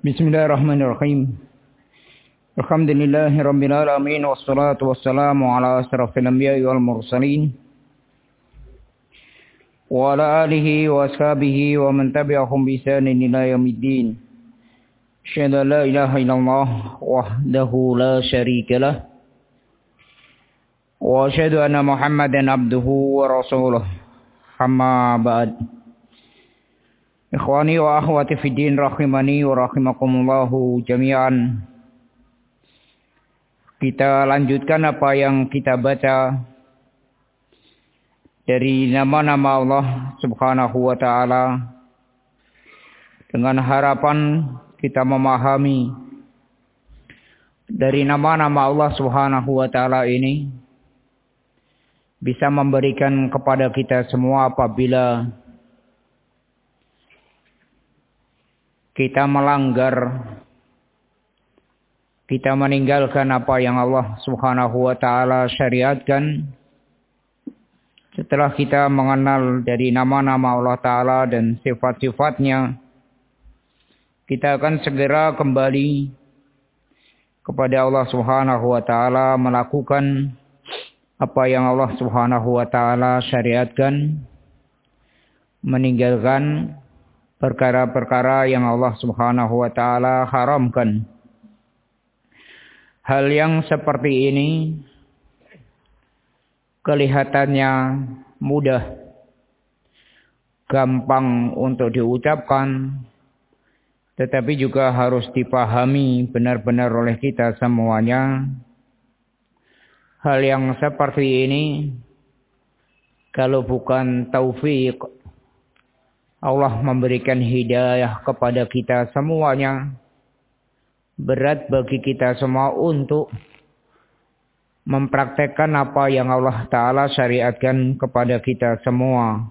Bismillahirrahmanirrahim. Alhamdulillahirabbil alamin wassalatu wassalamu ala asrofil anbiya'i wal mursalin wa ala alihi wa ashabihi wa man tabi'ahum bi ihsanin ila yaumiddin. Asyhadu an la ilaha illallah wahdahu la syarika lah wa asyhadu anna Muhammadan abduhu wa rasuluh. Amma ba'd. Ikhwani wa akhwati fid din rahimani wa rahimakumullahu jami'an. Kita lanjutkan apa yang kita baca dari nama-nama Allah Subhanahu wa taala dengan harapan kita memahami dari nama-nama Allah Subhanahu wa taala ini bisa memberikan kepada kita semua apabila kita melanggar, kita meninggalkan apa yang Allah Subhanahu wa taala syariatkan. Setelah kita mengenal dari nama-nama Allah taala dan sifat-sifatnya, kita akan segera kembali kepada Allah Subhanahu wa taala, melakukan apa yang Allah Subhanahu wa taala syariatkan, meninggalkan perkara-perkara yang Allah Subhanahu wa taala haramkan. Hal yang seperti ini kelihatannya mudah, gampang untuk diucapkan, tetapi juga harus dipahami benar-benar oleh kita semuanya. Hal yang seperti ini kalau bukan taufik Allah memberikan hidayah kepada kita semuanya, berat bagi kita semua untuk mempraktekkan apa yang Allah Ta'ala syariatkan kepada kita semua.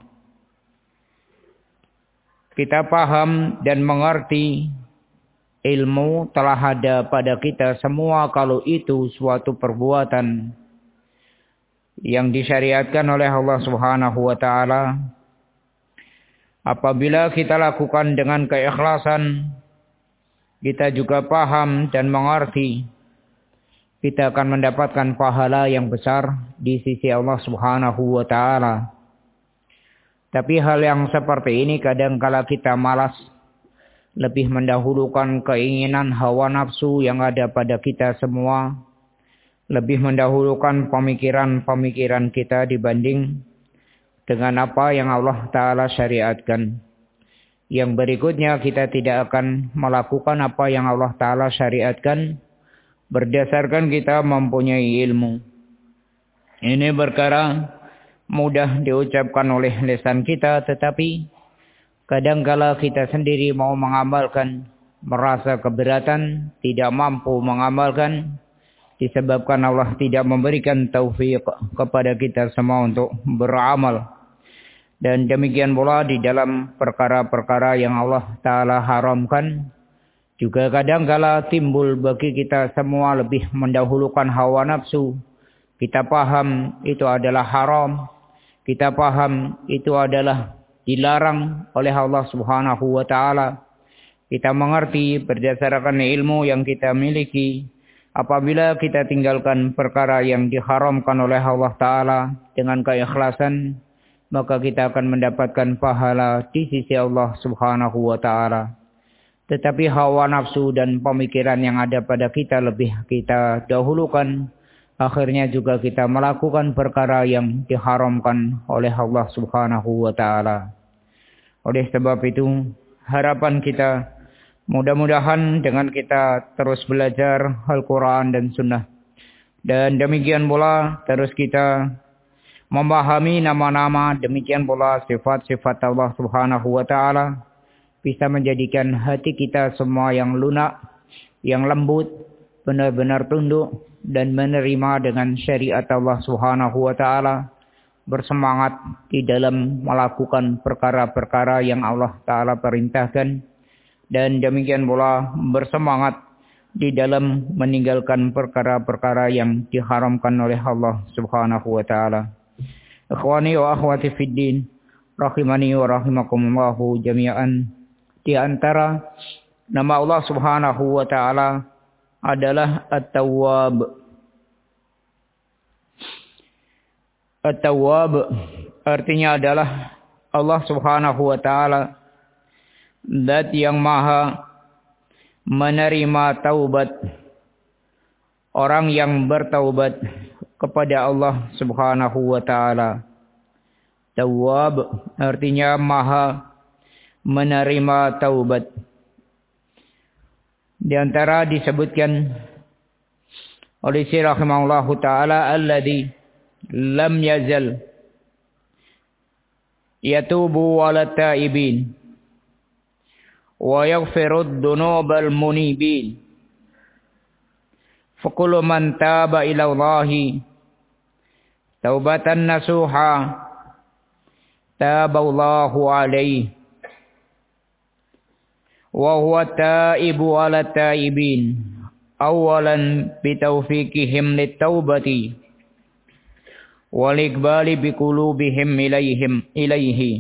Kita paham dan mengerti ilmu telah ada pada kita semua kalau itu suatu perbuatan yang disyariatkan oleh Allah Subhanahu wa taala. Apabila kita lakukan dengan keikhlasan, kita juga paham dan mengerti, kita akan mendapatkan pahala yang besar di sisi Allah Subhanahu wa taala. Tapi hal yang seperti ini kadangkala kita malas, lebih mendahulukan keinginan hawa nafsu yang ada pada kita semua, lebih mendahulukan pemikiran-pemikiran kita dibanding dengan apa yang Allah Ta'ala syariatkan. Yang berikutnya kita tidak akan melakukan apa yang Allah Ta'ala syariatkan berdasarkan kita mempunyai ilmu. Ini perkara mudah diucapkan oleh lisan kita, tetapi kadangkala kita sendiri mau mengamalkan, merasa keberatan, tidak mampu mengamalkan, disebabkan Allah tidak memberikan taufik kepada kita semua untuk beramal. Dan demikian pula di dalam perkara-perkara yang Allah Ta'ala haramkan, juga kadangkala timbul bagi kita semua lebih mendahulukan hawa nafsu. Kita paham itu adalah haram, kita paham itu adalah dilarang oleh Allah Subhanahu wa taala. Kita mengerti berdasarkan ilmu yang kita miliki, apabila kita tinggalkan perkara yang diharamkan oleh Allah Ta'ala dengan keikhlasan, maka kita akan mendapatkan pahala di sisi Allah Subhanahu wa taala. Tetapi hawa nafsu dan pemikiran yang ada pada kita lebih kita dahulukan, akhirnya juga kita melakukan perkara yang diharamkan oleh Allah Subhanahu wa taala. Oleh sebab itu, harapan kita mudah-mudahan dengan kita terus belajar Al-Quran dan Sunnah, dan demikian pula terus kita memahami nama-nama, demikian pula sifat-sifat Allah Subhanahu wa taala, bisa menjadikan hati kita semua yang lunak, yang lembut, benar-benar tunduk dan menerima dengan syariat Allah Subhanahu wa taala, bersemangat di dalam melakukan perkara-perkara yang Allah Ta'ala perintahkan, dan demikian pula bersemangat di dalam meninggalkan perkara-perkara yang diharamkan oleh Allah Subhanahu wa taala. Ikhwani wa akhwati fid din rahimani wa rahimakumullahu jami'an. Di antara nama Allah Subhanahu wa taala adalah At-Tawwab. At-Tawwab artinya adalah Allah Subhanahu wa taala zat yang maha menerima taubat orang yang bertaubat kepada Allah Subhanahu wa taala. Tawwab artinya maha menerima taubat. Di antara disebutkan oleh Syekh rahimahullahu taala alladzi lam yazal yatubu 'ala taibin wa yaghfiru ad-dunubal munibin. Fa kullu man taba ila Allahi taubatan nasuha taballahu alaihi wa huwa taibu 'ala taibin awalan bi taufiqihim lit-taubati wal iqbali bi qulubihim ilaihi.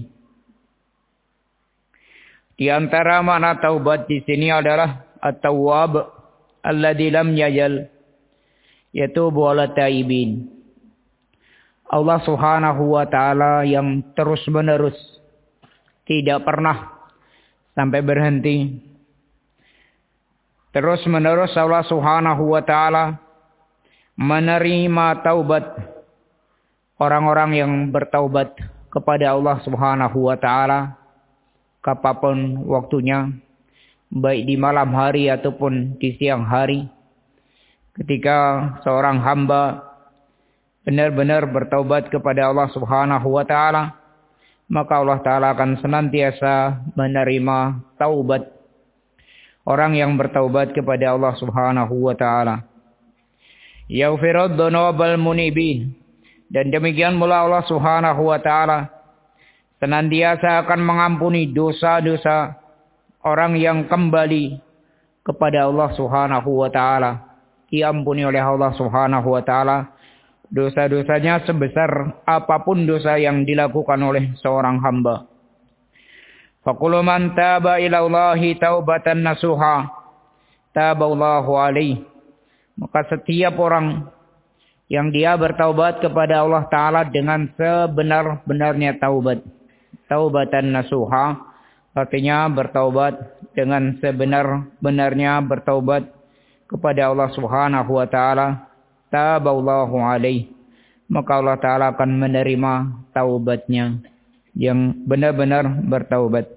Di antara makna taubat di sini adalah at-tawwab alladzi lam yajal yatubu 'ala taibin. Allah Subhanahu wa taala yang terus-menerus tidak pernah sampai berhenti. Terus-menerus Allah Subhanahu wa taala menerima taubat orang-orang yang bertaubat kepada Allah Subhanahu wa taala kapanpun waktunya, baik di malam hari ataupun di siang hari. Ketika seorang hamba benar-benar bertaubat kepada Allah Subhanahu wa taala, maka Allah taala akan senantiasa menerima taubat orang yang bertaubat kepada Allah Subhanahu wa taala. Yaghfirud dzunubal munibin. Dan demikian pula Allah Subhanahu wa taala senantiasa akan mengampuni dosa-dosa orang yang kembali kepada Allah Subhanahu wa taala. Diampuni oleh Allah Subhanahu wa taala dosa-dosanya sebesar apapun dosa yang dilakukan oleh seorang hamba. Faqulu man taba ila Allahi taubatan nasuha taballahu alaihi. Maka setiap orang yang dia bertaubat kepada Allah Ta'ala dengan sebenar-benarnya taubat. Taubatan nasuha artinya bertaubat dengan sebenar-benarnya bertaubat kepada Allah Subhanahu wa Ta'ala. Taballahu alaihi. Maka Allah Ta'ala akan menerima taubatnya yang benar-benar bertaubat.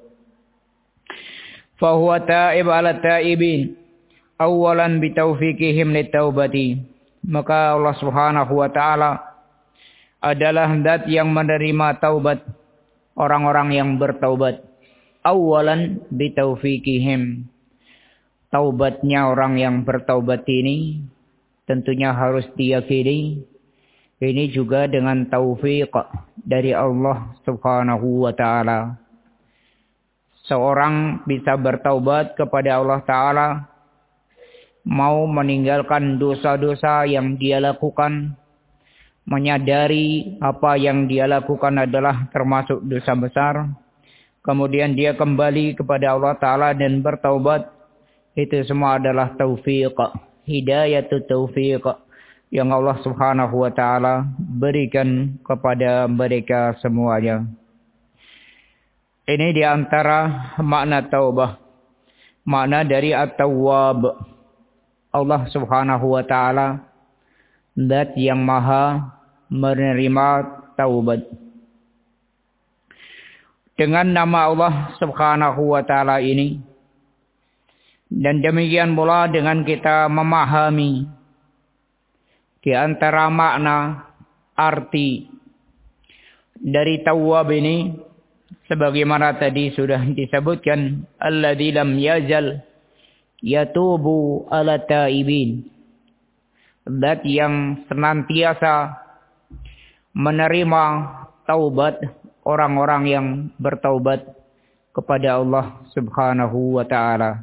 Fahuwa ta'ib ala ta'ibin awalan bitaufiqihim litaubati. Maka Allah Subhanahu wa taala adalah zat yang menerima taubat orang-orang yang bertaubat. Awalan bitaufiqihim. Taubatnya orang yang bertaubat ini tentunya harus diyakini ini juga dengan taufik dari Allah Subhanahu wa taala. Seorang bisa bertaubat kepada Allah taala, mau meninggalkan dosa-dosa yang dia lakukan, menyadari apa yang dia lakukan adalah termasuk dosa besar, kemudian dia kembali kepada Allah Ta'ala dan bertaubat, itu semua adalah taufiq, hidayatut taufiq yang Allah Subhanahu wa Ta'ala berikan kepada mereka semuanya. Ini diantara makna taubah, makna dari at-tawwab. Allah Subhanahu wa taala zat yang maha menerima taubat. Dengan nama Allah Subhanahu wa taala ini dan demikian pula dengan kita memahami di antara makna arti dari tawwab ini sebagaimana tadi sudah disebutkan alladzi lam yazal yatubu 'ala taibin. Zat yang senantiasa menerima taubat orang-orang yang bertaubat kepada Allah Subhanahu wa taala.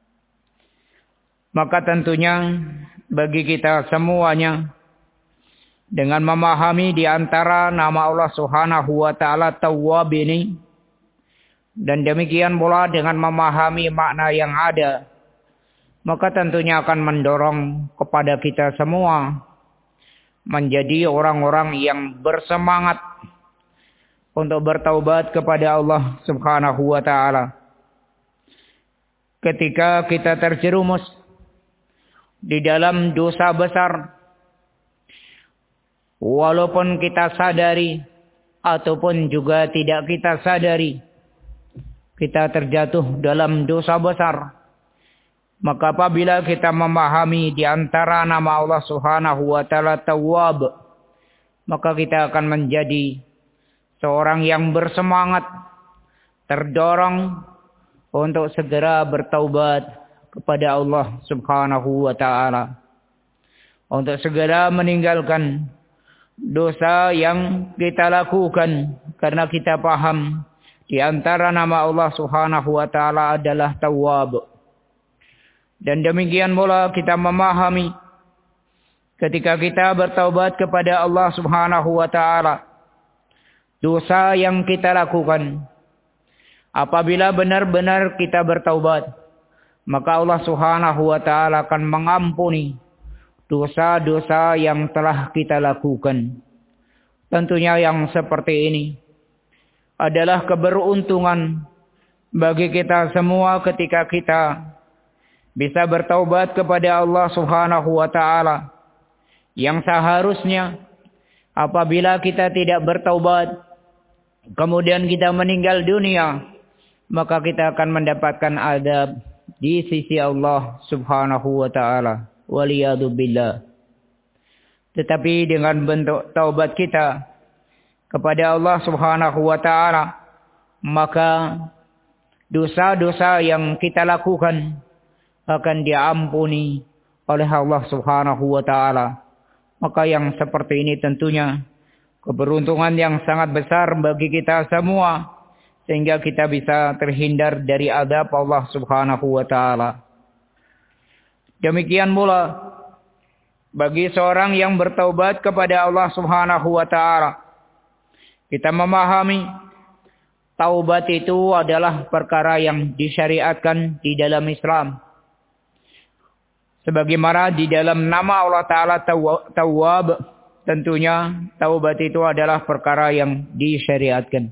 Maka tentunya bagi kita semuanya dengan memahami di antara nama Allah Subhanahu wa taala Tawwab ini Dan demikian pula dengan memahami makna yang ada, maka tentunya akan mendorong kepada kita semua menjadi orang-orang yang bersemangat untuk bertaubat kepada Allah Subhanahu wa taala. Ketika kita terjerumus di dalam dosa besar, walaupun kita sadari ataupun juga tidak kita sadari, kita terjatuh dalam dosa besar. Maka apabila kita memahami di antara nama Allah Subhanahu wa taala Tawwab, maka kita akan menjadi seorang yang bersemangat, terdorong untuk segera bertaubat kepada Allah Subhanahu wa taala. Untuk segera meninggalkan dosa yang kita lakukan, karena kita paham di antara nama Allah Subhanahu wa taala adalah Tawwab. Dan demikian pula kita memahami ketika kita bertaubat kepada Allah Subhanahu wa taala, dosa yang kita lakukan, apabila benar-benar kita bertaubat, maka Allah Subhanahu wa taala akan mengampuni dosa-dosa yang telah kita lakukan. Tentunya yang seperti ini adalah keberuntungan bagi kita semua ketika kita bisa bertaubat kepada Allah Subhanahu wa taala. Yang seharusnya apabila kita tidak bertaubat, kemudian kita meninggal dunia, maka kita akan mendapatkan azab di sisi Allah Subhanahu wa taala. Waliyadu billah. Tetapi dengan bentuk taubat kita kepada Allah Subhanahu wa taala, maka dosa-dosa yang kita lakukan akan diampuni oleh Allah Subhanahu wa taala. Maka yang seperti ini tentunya keberuntungan yang sangat besar bagi kita semua, sehingga kita bisa terhindar dari azab Allah Subhanahu wa taala. Demikian pula bagi seorang yang bertaubat kepada Allah Subhanahu wa taala, kita memahami taubat itu adalah perkara yang disyariatkan di dalam Islam. Sebagaimana di dalam nama Allah Ta'ala Tawwab, tentunya taubat itu adalah perkara yang disyariatkan.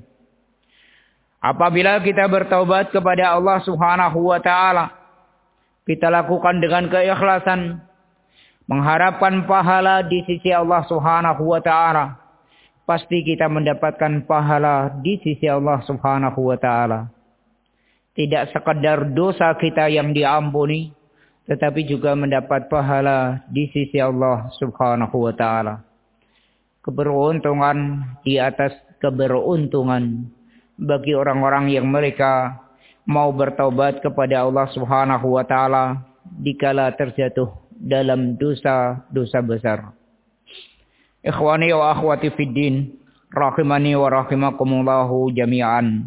Apabila kita bertaubat kepada Allah Subhanahu wa taala, kita lakukan dengan keikhlasan, mengharapkan pahala di sisi Allah Subhanahu wa taala, pasti kita mendapatkan pahala di sisi Allah Subhanahu wa taala. Tidak sekadar dosa kita yang diampuni, tetapi juga mendapat pahala di sisi Allah Subhanahu wa taala. Keberuntungan di atas keberuntungan bagi orang-orang yang mereka mau bertaubat kepada Allah Subhanahu wa taala dikala terjatuh dalam dosa-dosa besar. Ikhwani wa akhwati fid din, rahimani wa rahimakumullahu jami'an.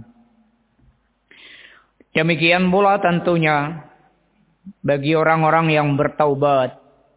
Demikian pula tentunya bagi orang-orang yang bertaubat,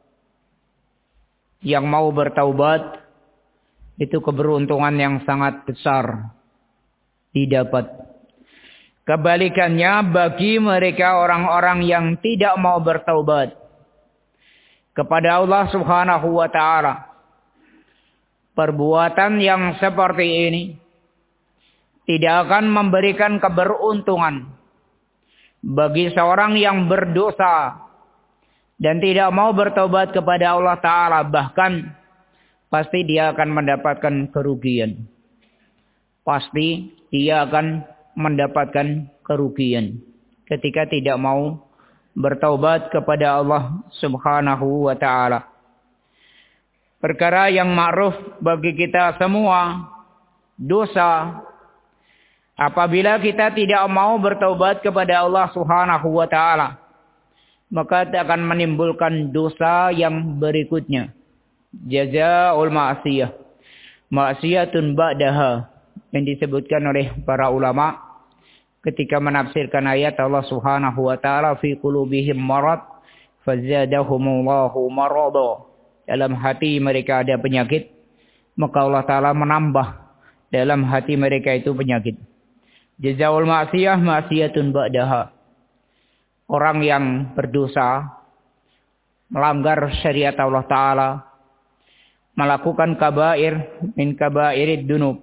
yang mau bertaubat, itu keberuntungan yang sangat besar didapat. Kebalikannya bagi mereka orang-orang yang tidak mau bertaubat kepada Allah Subhanahu wa taala, perbuatan yang seperti ini tidak akan memberikan keberuntungan bagi seorang yang berdosa dan tidak mau bertobat kepada Allah Ta'ala. Bahkan pasti dia akan mendapatkan kerugian. Pasti dia akan mendapatkan kerugian ketika tidak mau bertaubat kepada Allah Subhanahu wa Ta'ala. Perkara yang ma'ruf bagi kita semua, dosa. Apabila kita tidak mau bertaubat kepada Allah Subhanahu wa taala, maka akan menimbulkan dosa yang berikutnya. Jazaa'ul ma'siyah, ma'siyatun ba'daha, yang disebutkan oleh para ulama ketika menafsirkan ayat Allah Subhanahu wa taala fi qulubihim marad fazadahumullahu marada. Dalam hati mereka ada penyakit, maka Allah taala menambah dalam hati mereka itu penyakit. Jazaul ma'siyah ma'siyatun ba'daha. Orang yang berdosa, melanggar syariat Allah Ta'ala, melakukan kabair min kabairid dunub,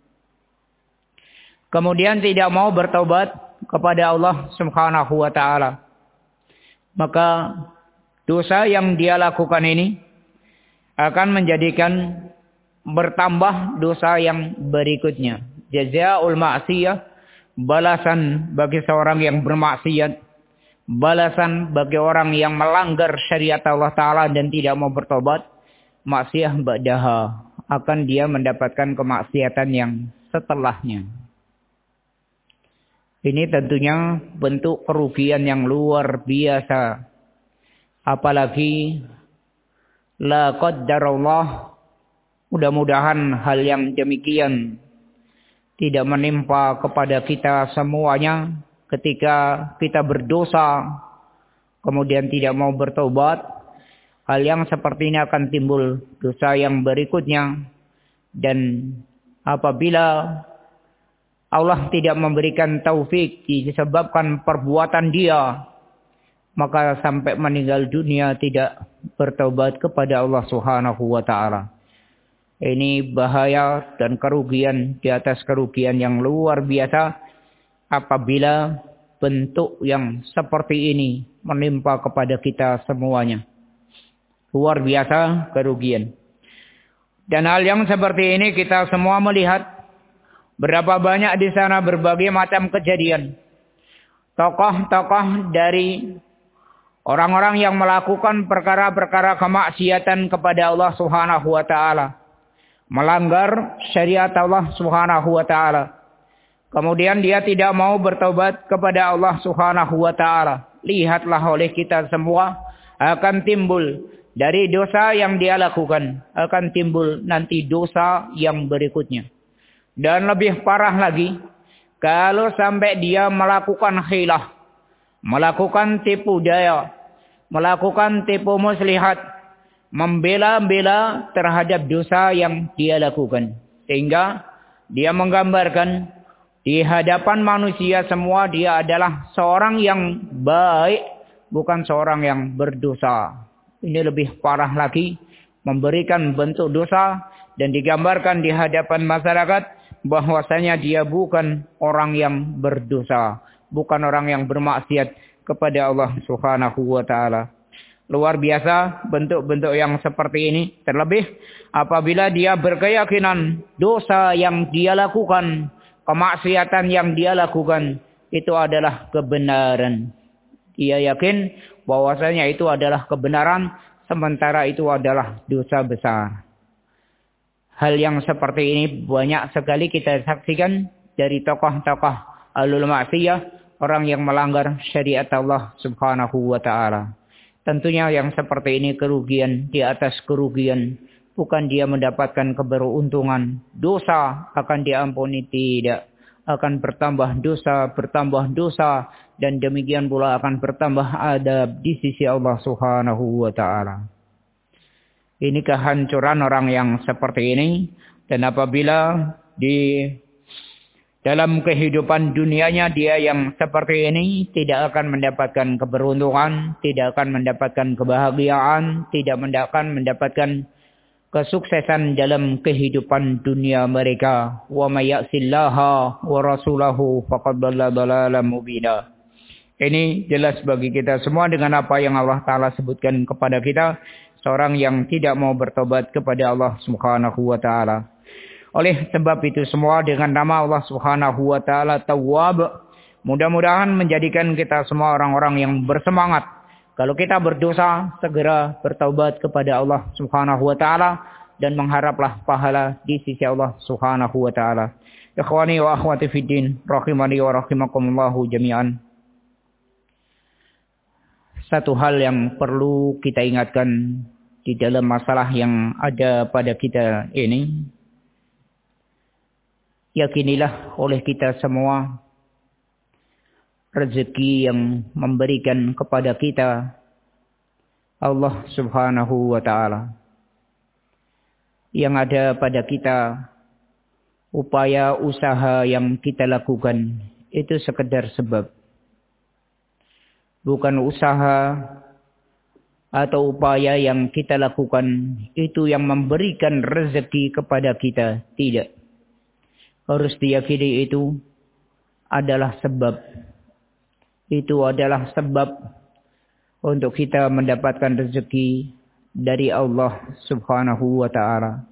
kemudian tidak mau bertaubat kepada Allah Subhanahu wa Ta'ala, maka dosa yang dia lakukan ini akan menjadikan bertambah dosa yang berikutnya. Jazaul ma'siyah, balasan bagi seorang yang bermaksiat, balasan bagi orang yang melanggar syariat Allah Ta'ala dan tidak mau bertobat, maksiyah ba'daha, akan dia mendapatkan kemaksiatan yang setelahnya. Ini tentunya bentuk kerugian yang luar biasa. Apalagi la qaddarallah, mudah-mudahan hal yang demikian tidak menimpa kepada kita semuanya. Ketika kita berdosa, kemudian tidak mau bertobat, hal yang seperti ini akan timbul dosa yang berikutnya. Dan apabila Allah tidak memberikan taufik disebabkan perbuatan dia, maka sampai meninggal dunia tidak bertobat kepada Allah Subhanahu wa Ta'ala. Ini bahaya dan kerugian di atas kerugian yang luar biasa apabila bentuk yang seperti ini menimpa kepada kita semuanya. Luar biasa kerugian. Dan hal yang seperti ini kita semua melihat berapa banyak di sana berbagai macam kejadian. Tokoh-tokoh dari orang-orang yang melakukan perkara-perkara kemaksiatan kepada Allah Subhanahu wa Ta'ala, melanggar syariat Allah Subhanahu wa Ta'ala, kemudian dia tidak mau bertobat kepada Allah Subhanahu wa Ta'ala. Lihatlah oleh kita semua akan timbul dari dosa yang dia lakukan, akan timbul nanti dosa yang berikutnya. Dan lebih parah lagi, kalau sampai dia melakukan khilah, melakukan tipu daya, melakukan tipu muslihat, membela-bela terhadap dosa yang dia lakukan. Sehingga dia menggambarkan di hadapan manusia semua dia adalah seorang yang baik, bukan seorang yang berdosa. Ini lebih parah lagi, memberikan bentuk dosa dan digambarkan di hadapan masyarakat bahwasanya dia bukan orang yang berdosa, bukan orang yang bermaksiat kepada Allah Subhanahu wa Ta'ala. Luar biasa bentuk-bentuk yang seperti ini. Terlebih apabila dia berkeyakinan dosa yang dia lakukan, kemaksiatan yang dia lakukan itu adalah kebenaran. Dia yakin bahwasanya itu adalah kebenaran, sementara itu adalah dosa besar. Hal yang seperti ini banyak sekali kita saksikan dari tokoh-tokoh ahlul ma'siyah, orang yang melanggar syariat Allah Subhanahu wa Ta'ala. Tentunya yang seperti ini kerugian di atas kerugian. Bukan dia mendapatkan keberuntungan. Dosa akan diampuni, tidak. Akan bertambah dosa. Dan demikian pula akan bertambah adab di sisi Allah Subhanahu wa Ta'ala. Ini kehancuran orang yang seperti ini. Dan apabila di dalam kehidupan dunianya dia yang seperti ini tidak akan mendapatkan keberuntungan, tidak akan mendapatkan kebahagiaan, tidak akan mendapatkan kesuksesan dalam kehidupan dunia mereka. Wa may ya'sillaha wa rasulahu faqad dhalla dhalalan mubina. Ini jelas bagi kita semua dengan apa yang Allah Ta'ala sebutkan kepada kita. Seorang yang tidak mau bertobat kepada Allah Subhanahu wa Ta'ala. Oleh sebab itu semua dengan nama Allah Subhanahu wa Ta'ala Tawwab, mudah-mudahan menjadikan kita semua orang-orang yang bersemangat. Kalau kita berdosa, segera bertaubat kepada Allah Subhanahu wa Ta'ala dan mengharaplah pahala di sisi Allah Subhanahu wa Ta'ala. Ikhwani wa akhwati fiddin, rahimani wa rahimakumullahu jami'an. Satu hal yang perlu kita ingatkan di dalam masalah yang ada pada kita ini, yakinilah oleh kita semua rezeki yang memberikan kepada kita Allah Subhanahu wa Ta'ala. Yang ada pada kita upaya usaha yang kita lakukan itu sekedar sebab. Bukan usaha atau upaya yang kita lakukan itu yang memberikan rezeki kepada kita. Tidak. Harus diyakini itu adalah sebab. Itu adalah sebab untuk kita mendapatkan rezeki dari Allah Subhanahu wa ta'ala.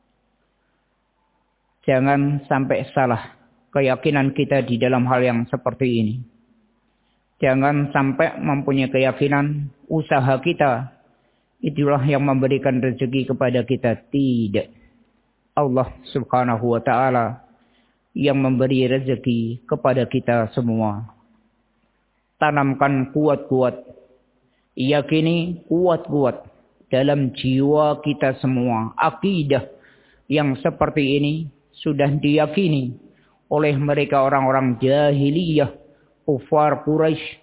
Jangan sampai salah keyakinan kita di dalam hal yang seperti ini. Jangan sampai mempunyai keyakinan usaha kita itulah yang memberikan rezeki kepada kita. Tidak. Allah Subhanahu wa ta'ala yang memberi rezeki kepada kita semua. Tanamkan kuat-kuat. Yakini kuat-kuat dalam jiwa kita semua. Akidah yang seperti ini sudah diyakini oleh mereka orang-orang jahiliyah, kufar Quraisy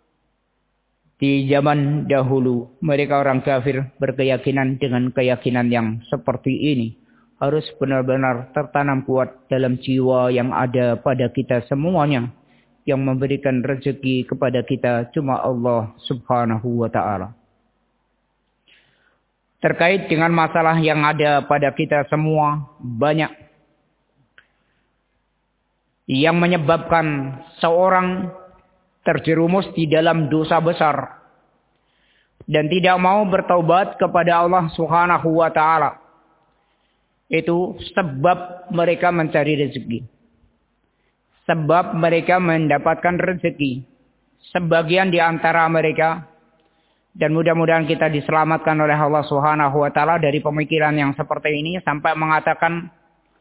di zaman dahulu. Mereka orang kafir berkeyakinan dengan keyakinan yang seperti ini. Harus benar-benar tertanam kuat dalam jiwa yang ada pada kita semuanya. Yang memberikan rezeki kepada kita cuma Allah Subhanahu wa ta'ala. Terkait dengan masalah yang ada pada kita semua, banyak yang menyebabkan seorang terjerumus di dalam dosa besar dan tidak mau bertaubat kepada Allah Subhanahu wa ta'ala. Itu sebab mereka mencari rezeki. Sebab mereka mendapatkan rezeki. Sebagian di antara mereka, dan mudah-mudahan kita diselamatkan oleh Allah Subhanahu wa ta'ala dari pemikiran yang seperti ini, sampai mengatakan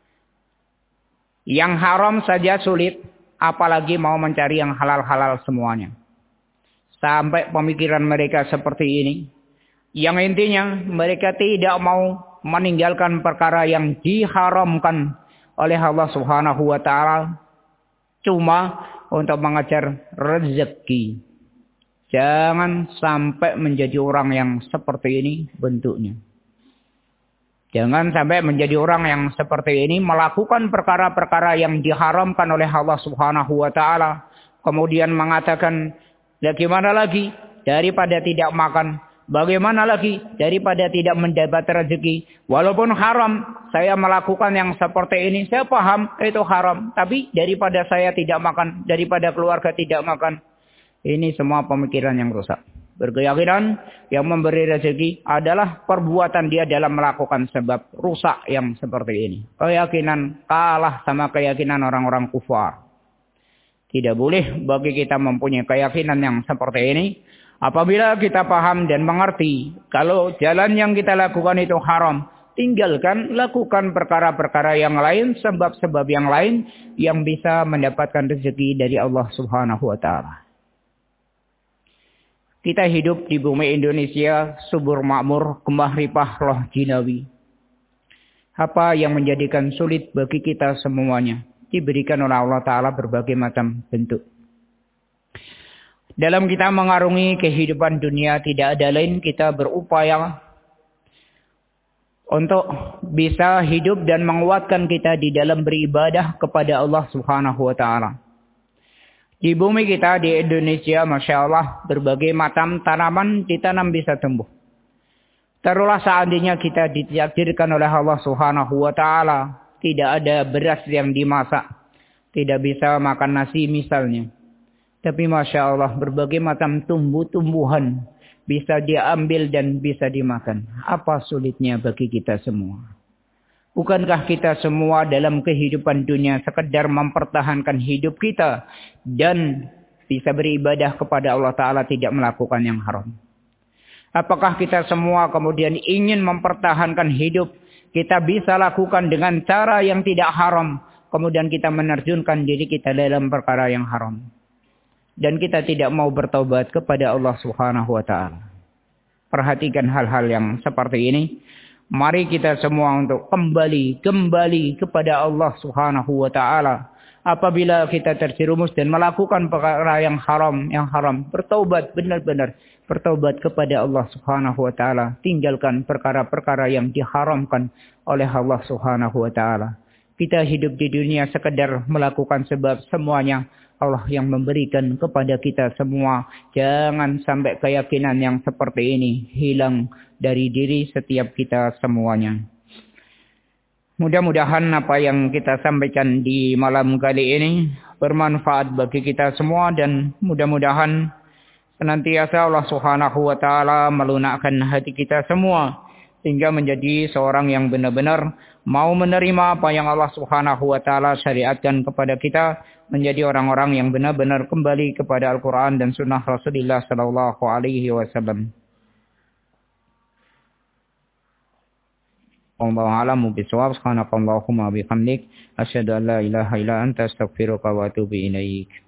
yang haram saja sulit, apalagi mau mencari yang halal-halal semuanya. Sampai pemikiran mereka seperti ini. Yang intinya mereka tidak mau meninggalkan perkara yang diharamkan oleh Allah Subhanahu wa ta'ala. Cuma untuk mengejar rezeki. Jangan sampai menjadi orang yang seperti ini bentuknya. Jangan sampai menjadi orang yang seperti ini melakukan perkara-perkara yang diharamkan oleh Allah Subhanahu wa ta'ala. Kemudian mengatakan, bagaimana lagi daripada tidak makan? Bagaimana lagi daripada tidak mendapat rezeki? Walaupun haram, saya melakukan yang seperti ini. Saya paham itu haram. Tapi daripada saya tidak makan, daripada keluarga tidak makan. Ini semua pemikiran yang rusak. Berkeyakinan yang memberi rezeki adalah perbuatan dia dalam melakukan sebab rusak yang seperti ini. Keyakinan kalah sama keyakinan orang-orang kufar. Tidak boleh bagi kita mempunyai keyakinan yang seperti ini. Apabila kita paham dan mengerti kalau jalan yang kita lakukan itu haram, tinggalkan, lakukan perkara-perkara yang lain, sebab-sebab yang lain yang bisa mendapatkan rezeki dari Allah Subhanahu wa ta'ala. Kita hidup di bumi Indonesia subur makmur, kemah ripah roh jinawi. Apa yang menjadikan sulit bagi kita semuanya diberikan oleh Allah Ta'ala berbagai macam bentuk. Dalam kita mengarungi kehidupan dunia tidak ada lain kita berupaya untuk bisa hidup dan menguatkan kita di dalam beribadah kepada Allah Subhanahu wa ta'ala. Di bumi kita di Indonesia, Masya Allah, berbagai macam tanaman ditanam bisa tumbuh. Taruhlah seandainya kita ditakdirkan oleh Allah Subhanahu wa ta'ala, tidak ada beras yang dimasak, tidak bisa makan nasi misalnya. Tapi Masya Allah, berbagai macam tumbuh-tumbuhan bisa diambil dan bisa dimakan. Apa sulitnya bagi kita semua? Bukankah kita semua dalam kehidupan dunia sekedar mempertahankan hidup kita dan bisa beribadah kepada Allah Ta'ala tidak melakukan yang haram? Apakah kita semua kemudian ingin mempertahankan hidup kita bisa lakukan dengan cara yang tidak haram, kemudian kita menerjunkan diri kita dalam perkara yang haram? Dan kita tidak mau bertaubat kepada Allah Subhanahu wa ta'ala. Perhatikan hal-hal yang seperti ini. Mari kita semua untuk kembali kepada Allah Subhanahu wa ta'ala. Apabila kita terjerumus dan melakukan perkara yang haram, bertaubat benar-benar. Bertaubat kepada Allah Subhanahu wa ta'ala. Tinggalkan perkara-perkara yang diharamkan oleh Allah Subhanahu wa ta'ala. Kita hidup di dunia sekedar melakukan sebab, semuanya Allah yang memberikan kepada kita semua. Jangan sampai keyakinan yang seperti ini hilang dari diri setiap kita semuanya. Mudah-mudahan apa yang kita sampaikan di malam kali ini bermanfaat bagi kita semua, dan mudah-mudahan senantiasa Allah Subhanahu wa taala melunakkan hati kita semua sehingga menjadi seorang yang benar-benar mau menerima apa yang Allah Subhanahu wa taala syariatkan kepada kita, menjadi orang-orang yang benar-benar kembali kepada Al-Qur'an dan sunnah Rasulullah sallallahu alaihi wasallam. Wallahu a'lamu bishawab. Subhanakallahumma bihamdik asyhadu an la ilaha illa anta astaghfiruka wa atubu ilaik.